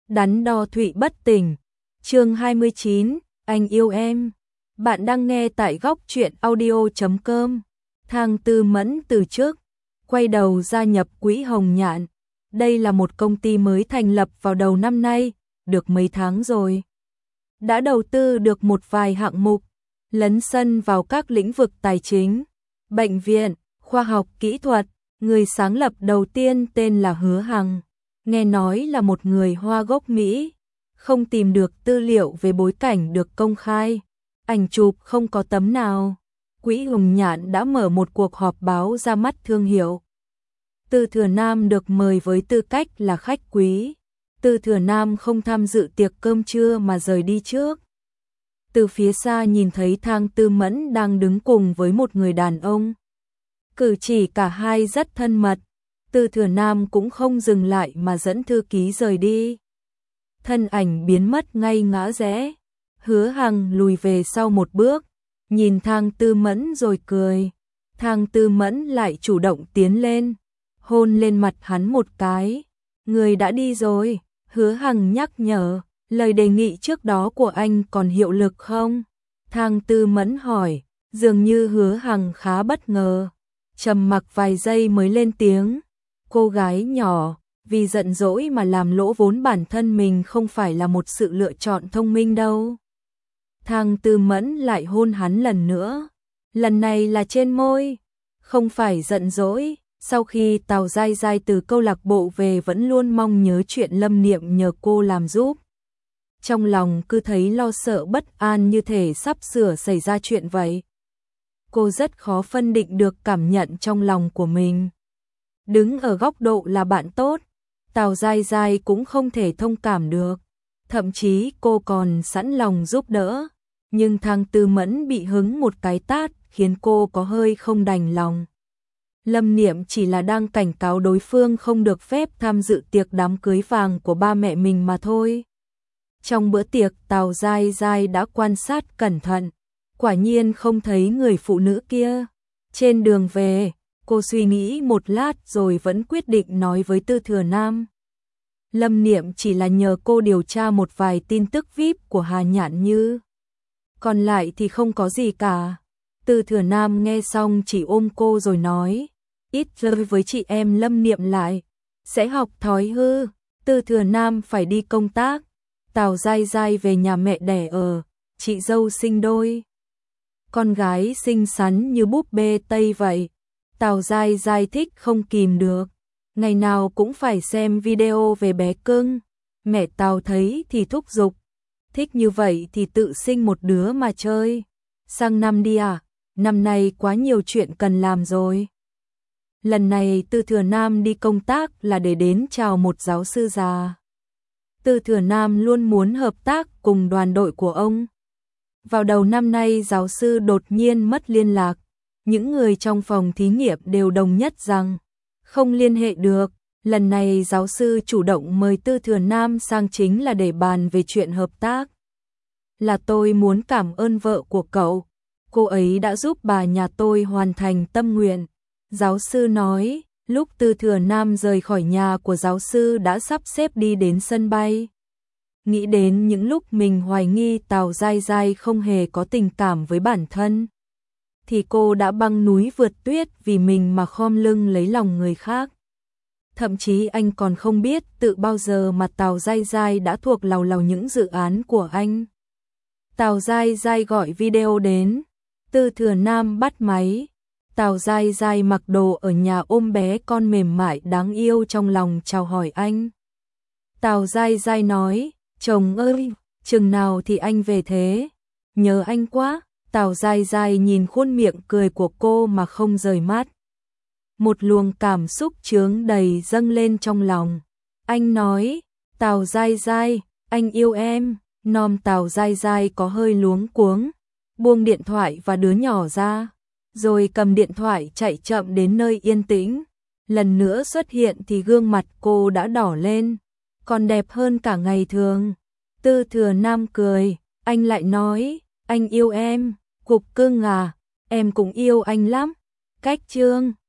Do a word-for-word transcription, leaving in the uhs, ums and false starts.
Đắn đo Thụy bất tỉnh. Chương hai mươi chín, anh yêu em. Bạn đang nghe tại góc truyện audio chấm com. Thang Tư Mẫn từ trước quay đầu gia nhập Quỹ Hồng Nhạn. Đây là một công ty mới thành lập vào đầu năm nay, được mấy tháng rồi. Đã đầu tư được một vài hạng mục, lấn sân vào các lĩnh vực tài chính, bệnh viện, khoa học kỹ thuật. Người sáng lập đầu tiên tên là Hứa Hằng, nghe nói là một người Hoa gốc Mỹ, không tìm được tư liệu về bối cảnh được công khai, ảnh chụp không có tấm nào. Quỹ Hồng Nhạn đã mở một cuộc họp báo ra mắt thương hiệu. Tư Thừa Nam được mời với tư cách là khách quý. Tư Thừa Nam không tham dự tiệc cơm trưa mà rời đi trước. Từ phía xa nhìn thấy Thang Tư Mẫn đang đứng cùng với một người đàn ông. Cử chỉ cả hai rất thân mật. Tư Thừa Nam cũng không dừng lại mà dẫn thư ký rời đi. Thân ảnh biến mất ngay ngã rẽ. Hứa Hằng lùi về sau một bước, nhìn Thang Tư Mẫn rồi cười. Thang Tư Mẫn lại chủ động tiến lên, hôn lên mặt hắn một cái. Người đã đi rồi, Hứa Hằng nhắc nhở, lời đề nghị trước đó của anh còn hiệu lực không? Thang Tư Mẫn hỏi, dường như Hứa Hằng khá bất ngờ. Trầm mặc vài giây mới lên tiếng, cô gái nhỏ, vì giận dỗi mà làm lỗ vốn bản thân mình không phải là một sự lựa chọn thông minh đâu. Thang Tư Mẫn lại hôn hắn lần nữa, lần này là trên môi, không phải giận dỗi. Sau khi Tào Giai Giai từ câu lạc bộ về vẫn luôn mong nhớ chuyện Lâm Niệm nhờ cô làm giúp. Trong lòng cứ thấy lo sợ bất an như thể sắp sửa xảy ra chuyện vậy. Cô rất khó phân định được cảm nhận trong lòng của mình. Đứng ở góc độ là bạn tốt, Tào Giai Giai cũng không thể thông cảm được. Thậm chí cô còn sẵn lòng giúp đỡ. Nhưng Thang Tư Mẫn bị hứng một cái tát khiến cô có hơi không đành lòng. Lâm Niệm chỉ là đang cảnh cáo đối phương không được phép tham dự tiệc đám cưới vàng của ba mẹ mình mà thôi. Trong bữa tiệc Tào Giai Giai đã quan sát cẩn thận. Quả nhiên không thấy người phụ nữ kia. Trên đường về, cô suy nghĩ một lát rồi vẫn quyết định nói với Tư Thừa Nam. Lâm Niệm chỉ là nhờ cô điều tra một vài tin tức vi ai pi của Hà Nhạn Như. Còn lại thì không có gì cả. Tư Thừa Nam nghe xong chỉ ôm cô rồi nói, ít chơi với chị em Lâm Niệm lại, sẽ học thói hư. Tư Thừa Nam phải đi công tác, Tào Giai Giai về nhà mẹ đẻ ở, chị dâu sinh đôi. Con gái xinh xắn như búp bê Tây vậy. Tào Giai Giai thích không kìm được, ngày nào cũng phải xem video về bé cưng. Mẹ Tào thấy thì thúc giục, thích như vậy thì tự sinh một đứa mà chơi. Sang năm đi à, năm nay quá nhiều chuyện cần làm rồi. Lần này Tư Thừa Nam đi công tác là để đến chào một giáo sư già. Tư Thừa Nam luôn muốn hợp tác cùng đoàn đội của ông. Vào đầu năm nay giáo sư đột nhiên mất liên lạc. Những người trong phòng thí nghiệm đều đồng nhất rằng không liên hệ được. Lần này giáo sư chủ động mời Tư Thừa Nam sang chính là để bàn về chuyện hợp tác. Là tôi muốn cảm ơn vợ của cậu. Cô ấy đã giúp bà nhà tôi hoàn thành tâm nguyện. Giáo sư nói, lúc Tư Thừa Nam rời khỏi nhà của giáo sư đã sắp xếp đi đến sân bay. Nghĩ đến những lúc mình hoài nghi Tào Giai Giai không hề có tình cảm với bản thân, thì cô đã băng núi vượt tuyết vì mình mà khom lưng lấy lòng người khác. Thậm chí anh còn không biết tự bao giờ mà Tào Giai Giai đã thuộc lầu lầu những dự án của anh. Tào Giai Giai gọi video đến, Tư Thừa Nam bắt máy. Tào Giai Giai mặc đồ ở nhà ôm bé con mềm mại đáng yêu trong lòng chào hỏi anh. Tào Giai Giai nói, chồng ơi, chừng nào thì anh về thế? Nhớ anh quá. Tào Giai Giai nhìn khuôn miệng cười của cô mà không rời mắt. Một luồng cảm xúc chướng đầy dâng lên trong lòng. Anh nói, Tào Giai Giai, anh yêu em. Nom Tào Giai Giai có hơi luống cuống, buông điện thoại và đứa nhỏ ra, rồi cầm điện thoại chạy chậm đến nơi yên tĩnh. Lần nữa xuất hiện thì gương mặt cô đã đỏ lên, còn đẹp hơn cả ngày thường. Tư Thừa Nam cười, anh lại nói, anh yêu em. Cục cưng à, em cũng yêu anh lắm. Cách chương